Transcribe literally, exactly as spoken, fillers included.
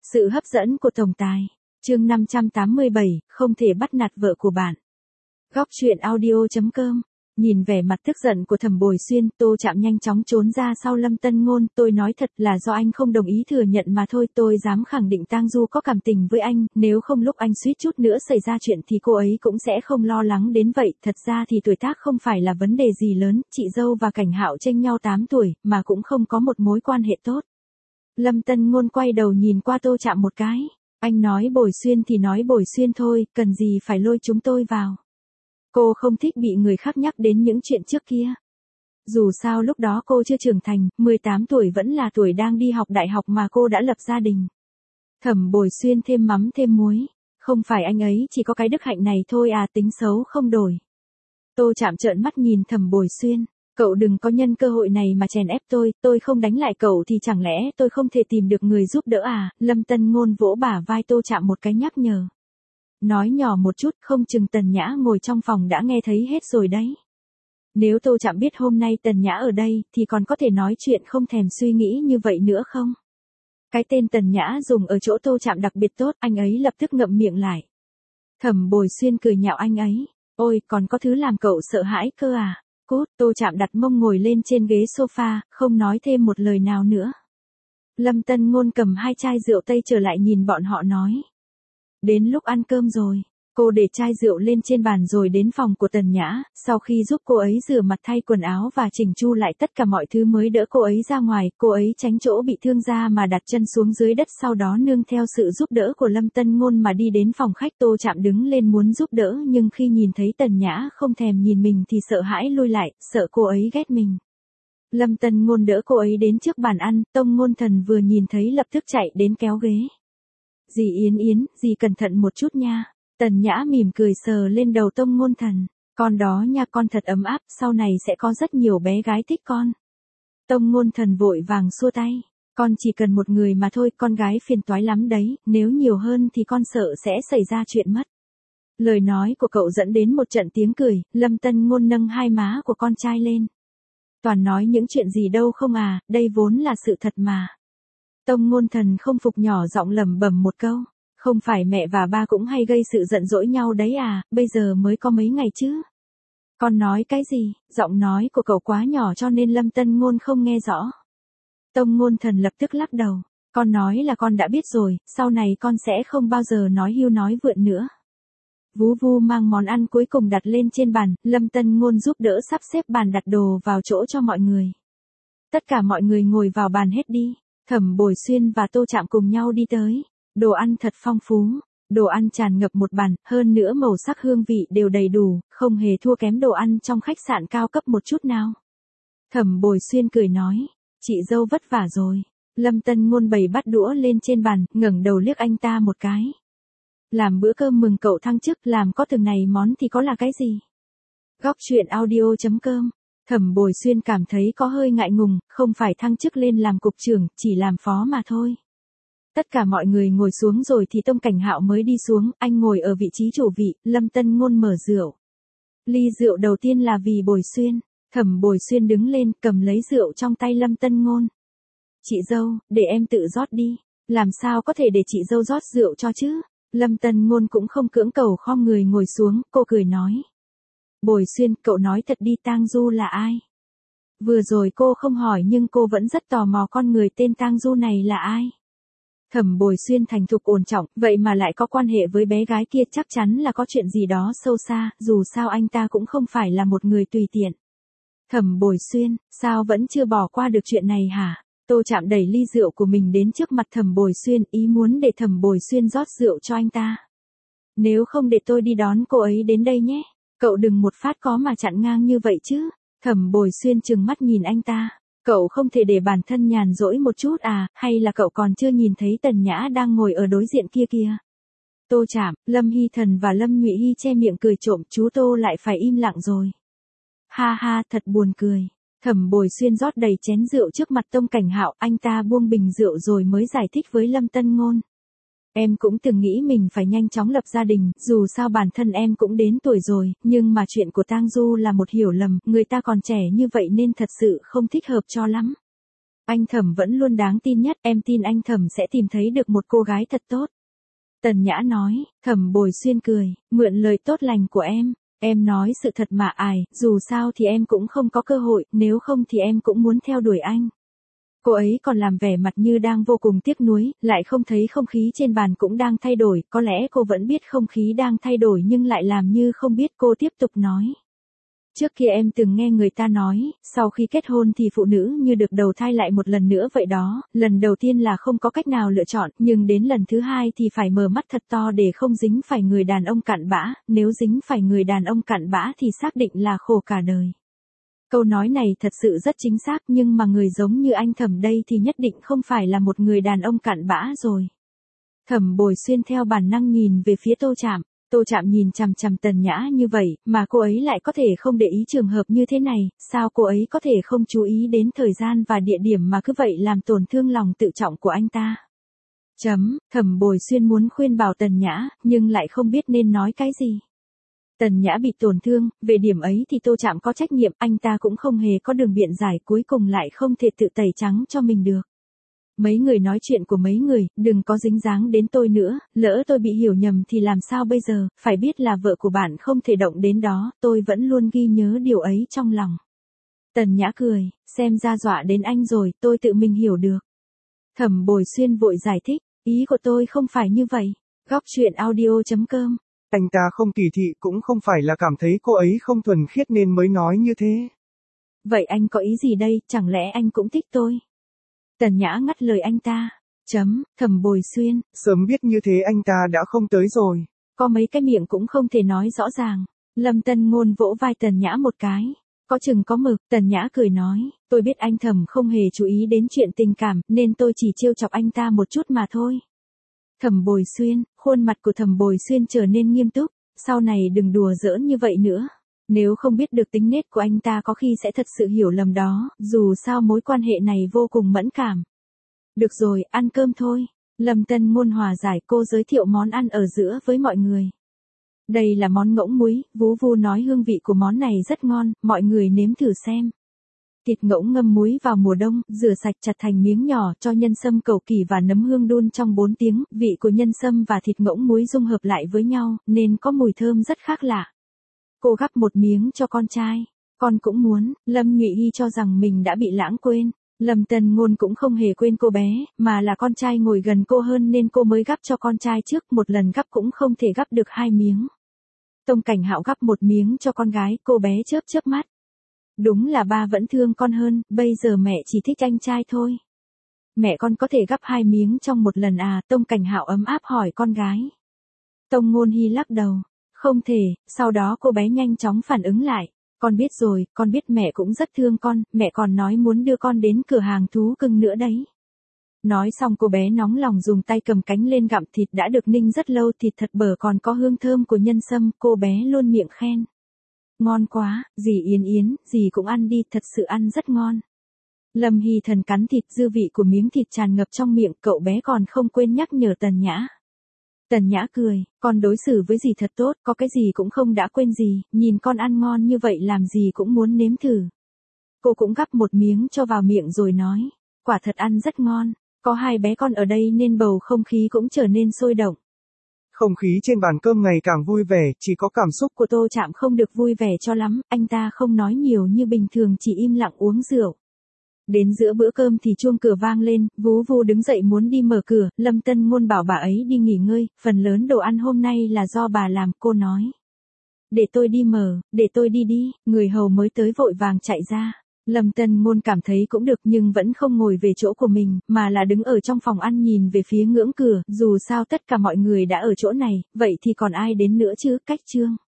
Sự hấp dẫn của tổng tài. Chương năm trăm tám mươi bảy, không thể bắt nạt vợ của bạn. Góc truyện audio chấm com. Nhìn vẻ mặt tức giận của Thẩm Bồi Xuyên, Tô Trạm nhanh chóng trốn ra sau Lâm Tân Ngôn, tôi nói thật là do anh không đồng ý thừa nhận mà thôi, tôi dám khẳng định Tang Du có cảm tình với anh, nếu không lúc anh suýt chút nữa xảy ra chuyện thì cô ấy cũng sẽ không lo lắng đến vậy, thật ra thì tuổi tác không phải là vấn đề gì lớn, chị dâu và Cảnh Hạo chênh nhau tám tuổi, mà cũng không có một mối quan hệ tốt. Lâm Tân Ngôn quay đầu nhìn qua Tô Trạm một cái, anh nói Bồi Xuyên thì nói Bồi Xuyên thôi, cần gì phải lôi chúng tôi vào. Cô không thích bị người khác nhắc đến những chuyện trước kia. Dù sao lúc đó cô chưa trưởng thành, mười tám tuổi vẫn là tuổi đang đi học đại học mà cô đã lập gia đình. Thẩm Bồi Xuyên thêm mắm thêm muối, không phải anh ấy chỉ có cái đức hạnh này thôi à, tính xấu không đổi. Tô Trạm trợn mắt nhìn Thẩm Bồi Xuyên, cậu đừng có nhân cơ hội này mà chèn ép tôi, tôi không đánh lại cậu thì chẳng lẽ tôi không thể tìm được người giúp đỡ à, Lâm Tân Ngôn vỗ bả vai Tô Trạm một cái nhắc nhở. Nói nhỏ một chút, không chừng Tần Nhã ngồi trong phòng đã nghe thấy hết rồi đấy. Nếu Tô Trạm biết hôm nay Tần Nhã ở đây, thì còn có thể nói chuyện không thèm suy nghĩ như vậy nữa không? Cái tên Tần Nhã dùng ở chỗ Tô Trạm đặc biệt tốt, anh ấy lập tức ngậm miệng lại. Thẩm Bồi Xuyên cười nhạo anh ấy, ôi, còn có thứ làm cậu sợ hãi cơ à? Cút, Tô Trạm đặt mông ngồi lên trên ghế sofa, không nói thêm một lời nào nữa. Lâm Tân Ngôn cầm hai chai rượu Tây trở lại nhìn bọn họ nói. Đến lúc ăn cơm rồi, cô để chai rượu lên trên bàn rồi đến phòng của Tần Nhã, sau khi giúp cô ấy rửa mặt thay quần áo và chỉnh chu lại tất cả mọi thứ mới đỡ cô ấy ra ngoài, cô ấy tránh chỗ bị thương ra mà đặt chân xuống dưới đất, sau đó nương theo sự giúp đỡ của Lâm Tân Ngôn mà đi đến phòng khách. Tô Trạm đứng lên muốn giúp đỡ nhưng khi nhìn thấy Tần Nhã không thèm nhìn mình thì sợ hãi lui lại, sợ cô ấy ghét mình. Lâm Tân Ngôn đỡ cô ấy đến trước bàn ăn, Tông Ngôn Thần vừa nhìn thấy lập tức chạy đến kéo ghế. Dì Yến Yến, dì cẩn thận một chút nha. Tần Nhã mỉm cười sờ lên đầu Tông Ngôn Thần. Con đó nha, con thật ấm áp, sau này sẽ có rất nhiều bé gái thích con. Tông Ngôn Thần vội vàng xua tay. Con chỉ cần một người mà thôi, con gái phiền toái lắm đấy, nếu nhiều hơn thì con sợ sẽ xảy ra chuyện mất. Lời nói của cậu dẫn đến một trận tiếng cười, Lâm Tân Ngôn nâng hai má của con trai lên. Toàn nói những chuyện gì đâu không à, đây vốn là sự thật mà. Tông Ngôn Thần không phục nhỏ giọng lẩm bẩm một câu, không phải mẹ và ba cũng hay gây sự giận dỗi nhau đấy à, bây giờ mới có mấy ngày chứ. Con nói cái gì, giọng nói của cậu quá nhỏ cho nên Lâm Tân Ngôn không nghe rõ. Tông Ngôn Thần lập tức lắc đầu, con nói là con đã biết rồi, sau này con sẽ không bao giờ nói hưu nói vượn nữa. Vú Vu mang món ăn cuối cùng đặt lên trên bàn, Lâm Tân Ngôn giúp đỡ sắp xếp bàn đặt đồ vào chỗ cho mọi người. Tất cả mọi người ngồi vào bàn hết đi. Thẩm Bồi Xuyên và Tô Trạm cùng nhau đi tới. Đồ ăn thật phong phú, đồ ăn tràn ngập một bàn, hơn nữa màu sắc hương vị đều đầy đủ, không hề thua kém đồ ăn trong khách sạn cao cấp một chút nào. Thẩm Bồi Xuyên cười nói, chị dâu vất vả rồi. Lâm Tân Ngôn bày bát đũa lên trên bàn, ngẩng đầu liếc anh ta một cái. Làm bữa cơm mừng cậu thăng chức, làm có từng này món thì có là cái gì? Góc truyện audio chấm com. Thẩm Bồi Xuyên cảm thấy có hơi ngại ngùng, không phải thăng chức lên làm cục trưởng, chỉ làm phó mà thôi. Tất cả mọi người ngồi xuống rồi thì Tông Cảnh Hạo mới đi xuống, anh ngồi ở vị trí chủ vị, Lâm Tân Ngôn mở rượu. Ly rượu đầu tiên là vì Bồi Xuyên, Thẩm Bồi Xuyên đứng lên, cầm lấy rượu trong tay Lâm Tân Ngôn. Chị dâu, để em tự rót đi, làm sao có thể để chị dâu rót rượu cho chứ? Lâm Tân Ngôn cũng không cưỡng cầu khom người ngồi xuống, cô cười nói. Bồi Xuyên, cậu nói thật đi, Tang Du là ai? Vừa rồi cô không hỏi nhưng cô vẫn rất tò mò con người tên Tang Du này là ai? Thẩm Bồi Xuyên thành thục ổn trọng, vậy mà lại có quan hệ với bé gái kia, chắc chắn là có chuyện gì đó sâu xa, dù sao anh ta cũng không phải là một người tùy tiện. Thẩm Bồi Xuyên, sao vẫn chưa bỏ qua được chuyện này hả? Tô Trạm đẩy ly rượu của mình đến trước mặt Thẩm Bồi Xuyên, ý muốn để Thẩm Bồi Xuyên rót rượu cho anh ta. Nếu không để tôi đi đón cô ấy đến đây nhé. Cậu đừng một phát có mà chặn ngang như vậy chứ. Thẩm Bồi Xuyên trừng mắt nhìn anh ta. Cậu không thể để bản thân nhàn rỗi một chút à, hay là cậu còn chưa nhìn thấy Tần Nhã đang ngồi ở đối diện kia kìa. Tô Trạm, Lâm Hy Thần và Lâm Nhụy Hy che miệng cười trộm, chú Tô lại phải im lặng rồi. Ha ha, thật buồn cười. Thẩm Bồi Xuyên rót đầy chén rượu trước mặt Tông Cảnh Hạo, anh ta buông bình rượu rồi mới giải thích với Lâm Tân Ngôn. Em cũng từng nghĩ mình phải nhanh chóng lập gia đình, dù sao bản thân em cũng đến tuổi rồi, nhưng mà chuyện của Tang Du là một hiểu lầm, người ta còn trẻ như vậy nên thật sự không thích hợp cho lắm. Anh Thẩm vẫn luôn đáng tin nhất, em tin anh Thẩm sẽ tìm thấy được một cô gái thật tốt. Tần Nhã nói. Thẩm Bồi Xuyên cười, mượn lời tốt lành của em. Em nói sự thật mà ải, dù sao thì em cũng không có cơ hội, nếu không thì em cũng muốn theo đuổi anh. Cô ấy còn làm vẻ mặt như đang vô cùng tiếc nuối, lại không thấy không khí trên bàn cũng đang thay đổi, có lẽ cô vẫn biết không khí đang thay đổi nhưng lại làm như không biết. Cô tiếp tục nói. Trước kia em từng nghe người ta nói, sau khi kết hôn thì phụ nữ như được đầu thai lại một lần nữa vậy đó, lần đầu tiên là không có cách nào lựa chọn, nhưng đến lần thứ hai thì phải mở mắt thật to để không dính phải người đàn ông cặn bã, nếu dính phải người đàn ông cặn bã thì xác định là khổ cả đời. Câu nói này thật sự rất chính xác, nhưng mà người giống như anh Thẩm đây thì nhất định không phải là một người đàn ông cặn bã rồi. Thẩm Bồi Xuyên theo bản năng nhìn về phía Tô Trạm. Tô Trạm nhìn chằm chằm Tần Nhã như vậy, mà cô ấy lại có thể không để ý trường hợp như thế này, sao cô ấy có thể không chú ý đến thời gian và địa điểm mà cứ vậy làm tổn thương lòng tự trọng của anh ta. Chấm, Thẩm Bồi Xuyên muốn khuyên bảo Tần Nhã, nhưng lại không biết nên nói cái gì. Tần Nhã bị tổn thương, về điểm ấy thì Tô Trạm có trách nhiệm, anh ta cũng không hề có đường biện giải, cuối cùng lại không thể tự tẩy trắng cho mình được. Mấy người nói chuyện của mấy người, đừng có dính dáng đến tôi nữa, lỡ tôi bị hiểu nhầm thì làm sao bây giờ, phải biết là vợ của bạn không thể động đến đó, tôi vẫn luôn ghi nhớ điều ấy trong lòng. Tần Nhã cười, xem ra dọa đến anh rồi, tôi tự mình hiểu được. Thẩm Bồi Xuyên vội giải thích, ý của tôi không phải như vậy. Góc truyện audio chấm com. Anh ta không kỳ thị cũng không phải là cảm thấy cô ấy không thuần khiết nên mới nói như thế. Vậy anh có ý gì đây, chẳng lẽ anh cũng thích tôi? Tần Nhã ngắt lời anh ta. Chấm, Thẩm Bồi Xuyên. Sớm biết như thế anh ta đã không tới rồi. Có mấy cái miệng cũng không thể nói rõ ràng. Lâm Tân Ngôn vỗ vai Tần Nhã một cái. Có chừng có mực, Tần Nhã cười nói, tôi biết anh Thẩm không hề chú ý đến chuyện tình cảm, nên tôi chỉ trêu chọc anh ta một chút mà thôi. Thẩm Bồi Xuyên, khuôn mặt của Thẩm Bồi Xuyên trở nên nghiêm túc, sau này đừng đùa giỡn như vậy nữa. Nếu không biết được tính nết của anh ta có khi sẽ thật sự hiểu lầm đó, dù sao mối quan hệ này vô cùng mẫn cảm. Được rồi, ăn cơm thôi. Lâm Tân Ngôn hòa giải, cô giới thiệu món ăn ở giữa với mọi người. Đây là món ngỗng muối, Vú Vu nói hương vị của món này rất ngon, mọi người nếm thử xem. Thịt ngỗng ngâm muối vào mùa đông, rửa sạch chặt thành miếng nhỏ, cho nhân sâm cầu kỳ và nấm hương đun trong bốn tiếng, vị của nhân sâm và thịt ngỗng muối dung hợp lại với nhau, nên có mùi thơm rất khác lạ. Cô gắp một miếng cho con trai. Con cũng muốn. Lâm Nhụy Hy cho rằng mình đã bị lãng quên. Lâm Tân Ngôn cũng không hề quên cô bé, mà là con trai ngồi gần cô hơn nên cô mới gắp cho con trai trước, một lần gắp cũng không thể gắp được hai miếng. Tông Cảnh Hạo gắp một miếng cho con gái, cô bé chớp chớp mắt. Đúng là ba vẫn thương con hơn, bây giờ mẹ chỉ thích anh trai thôi. Mẹ con có thể gắp hai miếng trong một lần à? Tông Cảnh Hạo ấm áp hỏi con gái. Tông Ngôn Hy lắc đầu. Không thể, sau đó cô bé nhanh chóng phản ứng lại. Con biết rồi, con biết mẹ cũng rất thương con, mẹ còn nói muốn đưa con đến cửa hàng thú cưng nữa đấy. Nói xong cô bé nóng lòng dùng tay cầm cánh lên gặm thịt đã được ninh rất lâu, thịt thật bở còn có hương thơm của nhân sâm, cô bé luôn miệng khen. Ngon quá, dì Yến Yến, dì cũng ăn đi, thật sự ăn rất ngon. Lâm Hy Thần cắn thịt, dư vị của miếng thịt tràn ngập trong miệng, cậu bé còn không quên nhắc nhở Tần Nhã. Tần Nhã cười, con đối xử với dì thật tốt, có cái gì cũng không đã quên gì, nhìn con ăn ngon như vậy làm gì cũng muốn nếm thử. Cô cũng gắp một miếng cho vào miệng rồi nói, quả thật ăn rất ngon, có hai bé con ở đây nên bầu không khí cũng trở nên sôi động. Không khí trên bàn cơm ngày càng vui vẻ, chỉ có cảm xúc của Tô Trạm không được vui vẻ cho lắm, anh ta không nói nhiều như bình thường, chỉ im lặng uống rượu. Đến giữa bữa cơm thì chuông cửa vang lên, Vú Vu đứng dậy muốn đi mở cửa, Lâm Tân Ngôn bảo bà ấy đi nghỉ ngơi, phần lớn đồ ăn hôm nay là do bà làm, cô nói. Để tôi đi mở, để tôi đi đi, người hầu mới tới vội vàng chạy ra. Lâm Tân Ngôn cảm thấy cũng được nhưng vẫn không ngồi về chỗ của mình, mà là đứng ở trong phòng ăn nhìn về phía ngưỡng cửa, dù sao tất cả mọi người đã ở chỗ này, vậy thì còn ai đến nữa chứ, cách chương.